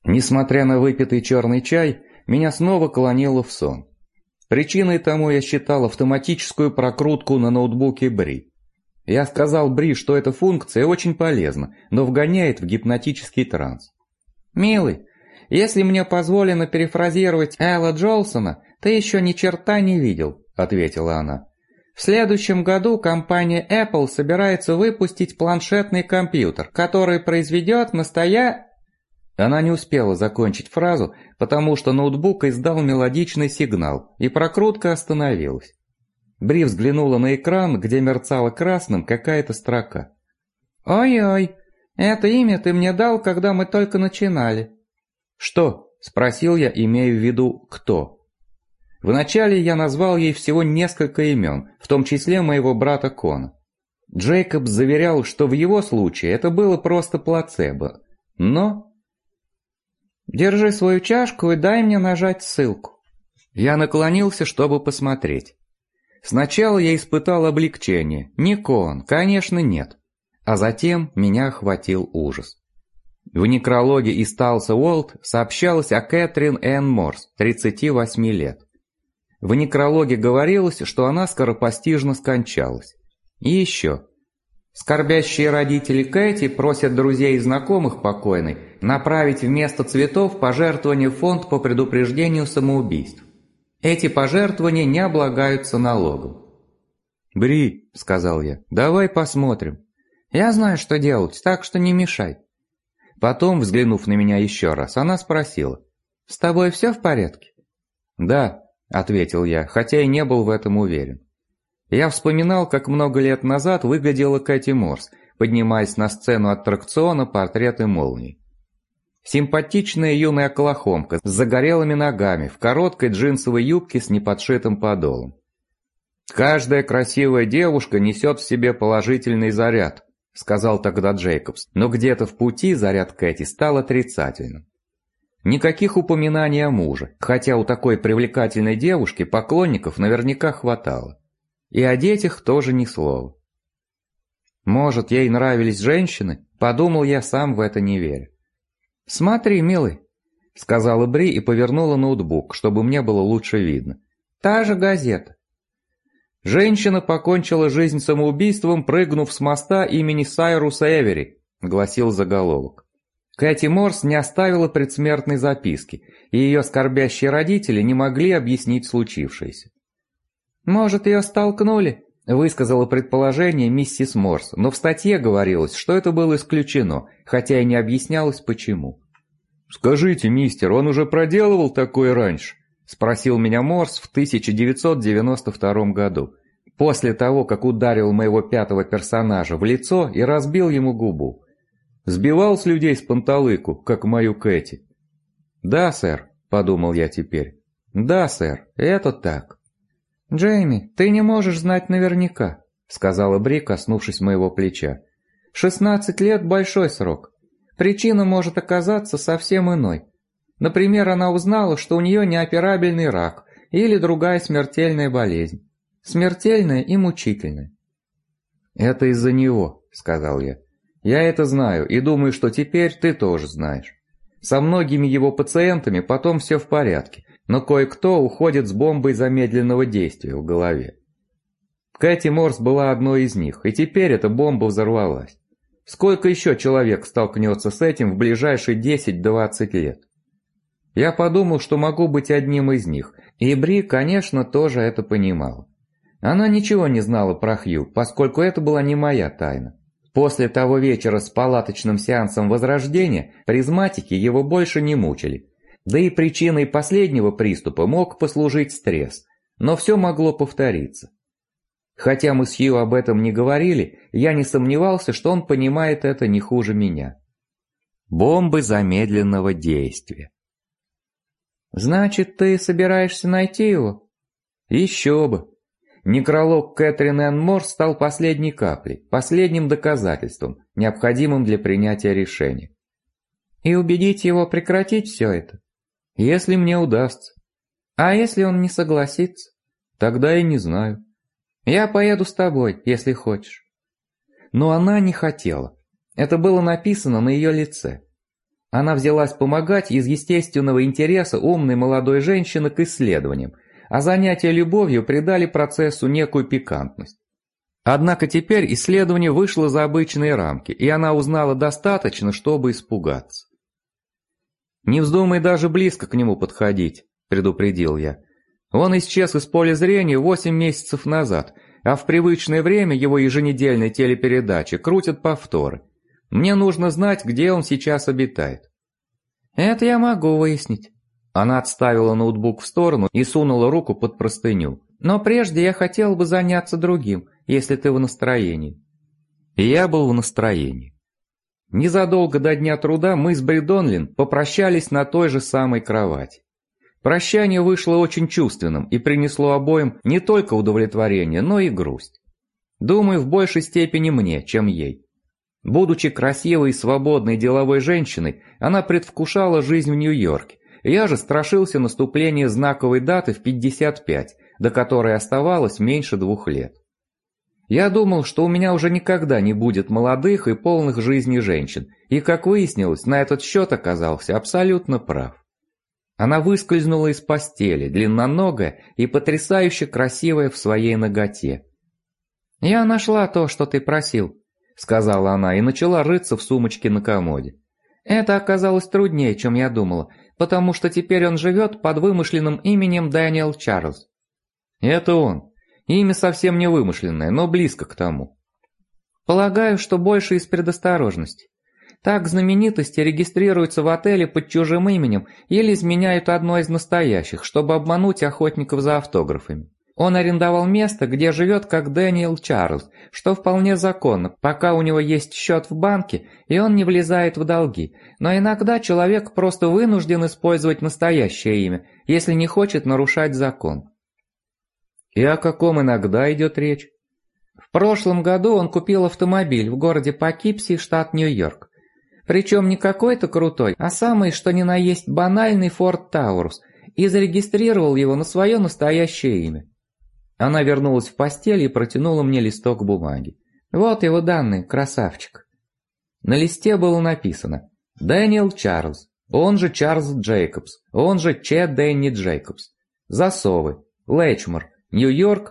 Несмотря на выпитый черный чай, меня снова клонило в сон. Причиной тому я считал автоматическую прокрутку на ноутбуке Бри. Я сказал Бри, что эта функция очень полезна, но вгоняет в гипнотический транс. «Милый, если мне позволено перефразировать Элла Джолсона, ты еще ни черта не видел», — ответила она. «В следующем году компания Apple собирается выпустить планшетный компьютер, который произведет Она не успела закончить фразу, потому что ноутбук издал мелодичный сигнал, и прокрутка остановилась. Бри взглянула на экран, где мерцала красным какая-то строка. «Ой-ой, это имя ты мне дал, когда мы только начинали». «Что?» – спросил я, имея в виду «кто». Вначале я назвал ей всего несколько имен, в том числе моего брата Кона. Джейкобс заверял, что в его случае это было просто плацебо, но... «Держи свою чашку и дай мне нажать ссылку». Я наклонился, чтобы посмотреть. Сначала я испытал облегчение. Не Коэн, конечно, нет. А затем меня охватил ужас. В некрологе из Талса Уолт сообщалось о Кэтрин Энн Морс, 38 лет. В некрологе говорилось, что она скоропостижно скончалась. И еще. Скорбящие родители Кэти просят друзей и знакомых покойной направить вместо цветов пожертвования в фонд по предупреждению самоубийств. Эти пожертвования не облагаются налогом. «Бри», — сказал я, — «давай посмотрим». «Я знаю, что делать, так что не мешай». Потом, взглянув на меня еще раз, она спросила: «С тобой все в порядке?» «Да», — ответил я, хотя и не был в этом уверен. Я вспоминал, как много лет назад выглядела Кэти Морс, поднимаясь на сцену аттракциона «Портреты молний». Симпатичная юная оклахомка с загорелыми ногами, в короткой джинсовой юбке с неподшитым подолом. «Каждая красивая девушка несет в себе положительный заряд», — сказал тогда Джейкобс, но где-то в пути заряд Кэти стал отрицательным. Никаких упоминаний о муже, хотя у такой привлекательной девушки поклонников наверняка хватало. И о детях тоже ни слова. Может, ей нравились женщины? Подумал я, сам в это не веря. «Смотри, милый», — сказала Бри и повернула ноутбук, чтобы мне было лучше видно. «Та же газета». «Женщина покончила жизнь самоубийством, прыгнув с моста имени Сайруса Эвери», — гласил заголовок. Кэти Морс не оставила предсмертной записки, и ее скорбящие родители не могли объяснить случившееся. «Может, ее столкнули?» – высказала предположение миссис Морс, но в статье говорилось, что это было исключено, хотя и не объяснялось почему. «Скажите, мистер, он уже проделывал такое раньше?» – спросил меня Морс в 1992 году, после того, как ударил моего пятого персонажа в лицо и разбил ему губу. «Сбивал с людей с панталыку, как мою Кэти?» «Да, сэр», – подумал я теперь. «Да, сэр, это так». «Джейми, ты не можешь знать наверняка», — сказала Бри, коснувшись моего плеча. 16 лет — большой срок. Причина может оказаться совсем иной. Например, она узнала, что у нее неоперабельный рак или другая смертельная болезнь. Смертельная и мучительная». «Это из-за него», — сказал я. «Я это знаю и думаю, что теперь ты тоже знаешь. Со многими его пациентами потом все в порядке, но кое-кто уходит с бомбой замедленного действия в голове. Кэти Морс была одной из них, и теперь эта бомба взорвалась. Сколько еще человек столкнется с этим в ближайшие 10-20 лет? Я подумал, что могу быть одним из них, и Бри, конечно, тоже это понимала. Она ничего не знала про Хью, поскольку это была не моя тайна. После того вечера с палаточным сеансом возрождения призматики его больше не мучили. Да и причиной последнего приступа мог послужить стресс, но все могло повториться. Хотя мы с Хью об этом не говорили, я не сомневался, что он понимает это не хуже меня. Бомбы замедленного действия. «Значит, ты собираешься найти его?» «Еще бы!» Некролог Кэтрин Энн Морс стал последней каплей, последним доказательством, необходимым для принятия решения. «И убедить его прекратить все это?» «Если мне удастся». «А если он не согласится?» «Тогда я не знаю». «Я поеду с тобой, если хочешь». Но она не хотела. Это было написано на ее лице. Она взялась помогать из естественного интереса умной молодой женщины к исследованиям, а занятия любовью придали процессу некую пикантность. Однако теперь исследование вышло за обычные рамки, и она узнала достаточно, чтобы испугаться. «Не вздумай даже близко к нему подходить», — предупредил я. «Он исчез из поля зрения 8 месяцев назад, а в привычное время его еженедельной телепередачи крутят повторы. Мне нужно знать, где он сейчас обитает». «Это я могу выяснить». Она отставила ноутбук в сторону и сунула руку под простыню. «Но прежде я хотел бы заняться другим, если ты в настроении». И я был в настроении. Незадолго до дня труда мы с Бри Донлин попрощались на той же самой кровати. Прощание вышло очень чувственным и принесло обоим не только удовлетворение, но и грусть. Думаю, в большей степени мне, чем ей. Будучи красивой и свободной деловой женщиной, она предвкушала жизнь в Нью-Йорке. Я же страшился наступления знаковой даты в 55, до которой оставалось меньше 2 лет. Я думал, что у меня уже никогда не будет молодых и полных жизни женщин, и, как выяснилось, на этот счет оказался абсолютно прав. Она выскользнула из постели, длинноногая и потрясающе красивая в своей наготе. «Я нашла то, что ты просил», — сказала она и начала рыться в сумочке на комоде. «Это оказалось труднее, чем я думала, потому что теперь он живет под вымышленным именем Дэниел Чарльз». «Это он. Имя совсем не вымышленное, но близко к тому». «Полагаю, что больше из предосторожности. Так знаменитости регистрируются в отеле под чужим именем или изменяют одно из настоящих, чтобы обмануть охотников за автографами. Он арендовал место, где живет как Дэниел Чарльз, что вполне законно, пока у него есть счет в банке и он не влезает в долги, но иногда человек просто вынужден использовать настоящее имя, если не хочет нарушать закон». «И о каком иногда идет речь?» «В прошлом году он купил автомобиль в городе Покипси, штат Нью-Йорк. Причем не какой-то крутой, а самый что ни на есть банальный Ford Taurus, и зарегистрировал его на свое настоящее имя». Она вернулась в постель и протянула мне листок бумаги. «Вот его данные, красавчик». На листе было написано: «Дэниел Чарльз, он же Чарльз Джейкобс, он же Че Дэнни Джейкобс. Засовы. Лэчмор, Нью-Йорк,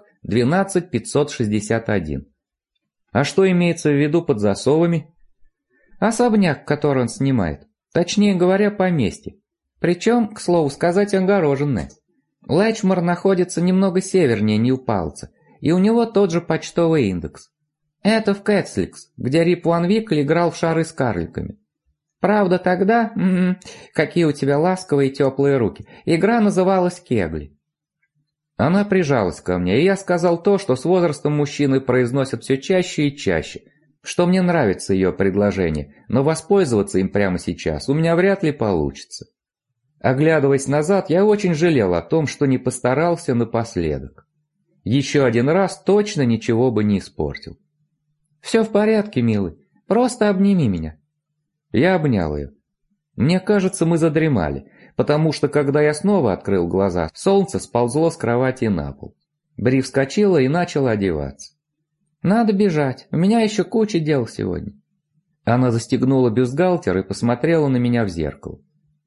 12561». А что имеется в виду под засовами? Особняк, который он снимает. Точнее говоря, поместье. Причем, к слову сказать, огороженное. Лэчмор находится немного севернее Нью-Палца, и у него тот же почтовый индекс. Это в Кэтсликс, где Рип Ван Викль играл в шары с карликами. Правда, тогда, какие у тебя ласковые и теплые руки, игра называлась кегли. Она прижалась ко мне, и я сказал то, что с возрастом мужчины произносят все чаще и чаще, что мне нравится ее предложение, но воспользоваться им прямо сейчас у меня вряд ли получится. Оглядываясь назад, я очень жалел о том, что не постарался напоследок. Еще один раз точно ничего бы не испортил. «Все в порядке, милый, просто обними меня». Я обнял ее. Мне кажется, мы задремали, потому что, когда я снова открыл глаза, солнце сползло с кровати на пол. Бри вскочила и начала одеваться. «Надо бежать, у меня еще куча дел сегодня». Она застегнула бюстгальтер и посмотрела на меня в зеркало.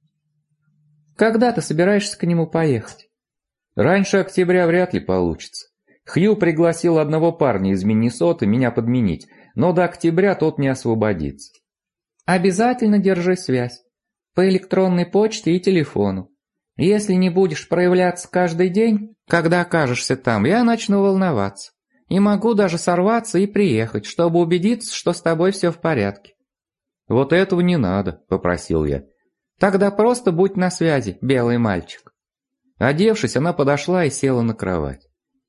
«Когда ты собираешься к нему поехать?» «Раньше октября вряд ли получится. Хью пригласил одного парня из Миннесоты меня подменить, но до октября тот не освободится». «Обязательно держи связь. По электронной почте и телефону. Если не будешь проявляться каждый день, когда окажешься там, я начну волноваться. И могу даже сорваться и приехать, чтобы убедиться, что с тобой все в порядке». «Вот этого не надо», — попросил я. «Тогда просто будь на связи, белый мальчик». Одевшись, она подошла и села на кровать.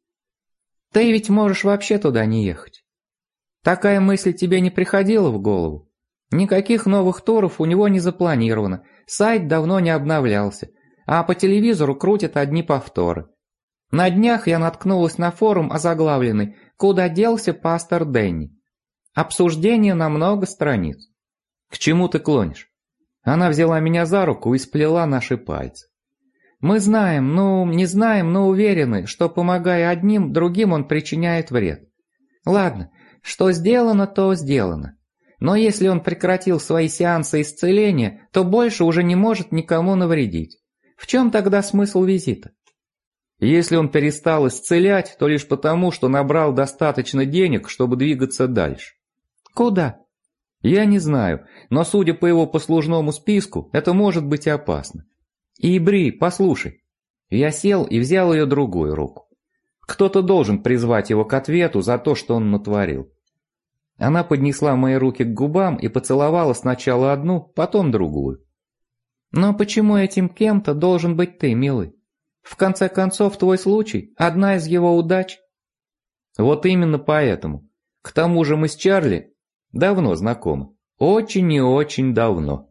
«Ты ведь можешь вообще туда не ехать. Такая мысль тебе не приходила в голову? Никаких новых туров у него не запланировано, сайт давно не обновлялся, а по телевизору крутят одни повторы. На днях я наткнулась на форум, озаглавленный «Куда делся пастор Дэнни?». Обсуждение на много страниц. К чему ты клонишь? Она взяла меня за руку и сплела наши пальцы. Мы знаем, не знаем, но уверены, что, помогая одним, другим он причиняет вред. Ладно, что сделано, то сделано. Но если он прекратил свои сеансы исцеления, то больше уже не может никому навредить. В чем тогда смысл визита? Если он перестал исцелять, то лишь потому, что набрал достаточно денег, чтобы двигаться дальше. Куда? Я не знаю, но судя по его послужному списку, это может быть опасно. И, Бри, послушай. Я сел и взял ее другую руку. Кто-то должен призвать его к ответу за то, что он натворил. Она поднесла мои руки к губам и поцеловала сначала одну, потом другую. Но почему этим кем-то должен быть ты, милый? В конце концов, твой случай – одна из его удач. Вот именно поэтому. К тому же мы с Чарли давно знакомы. Очень и очень давно.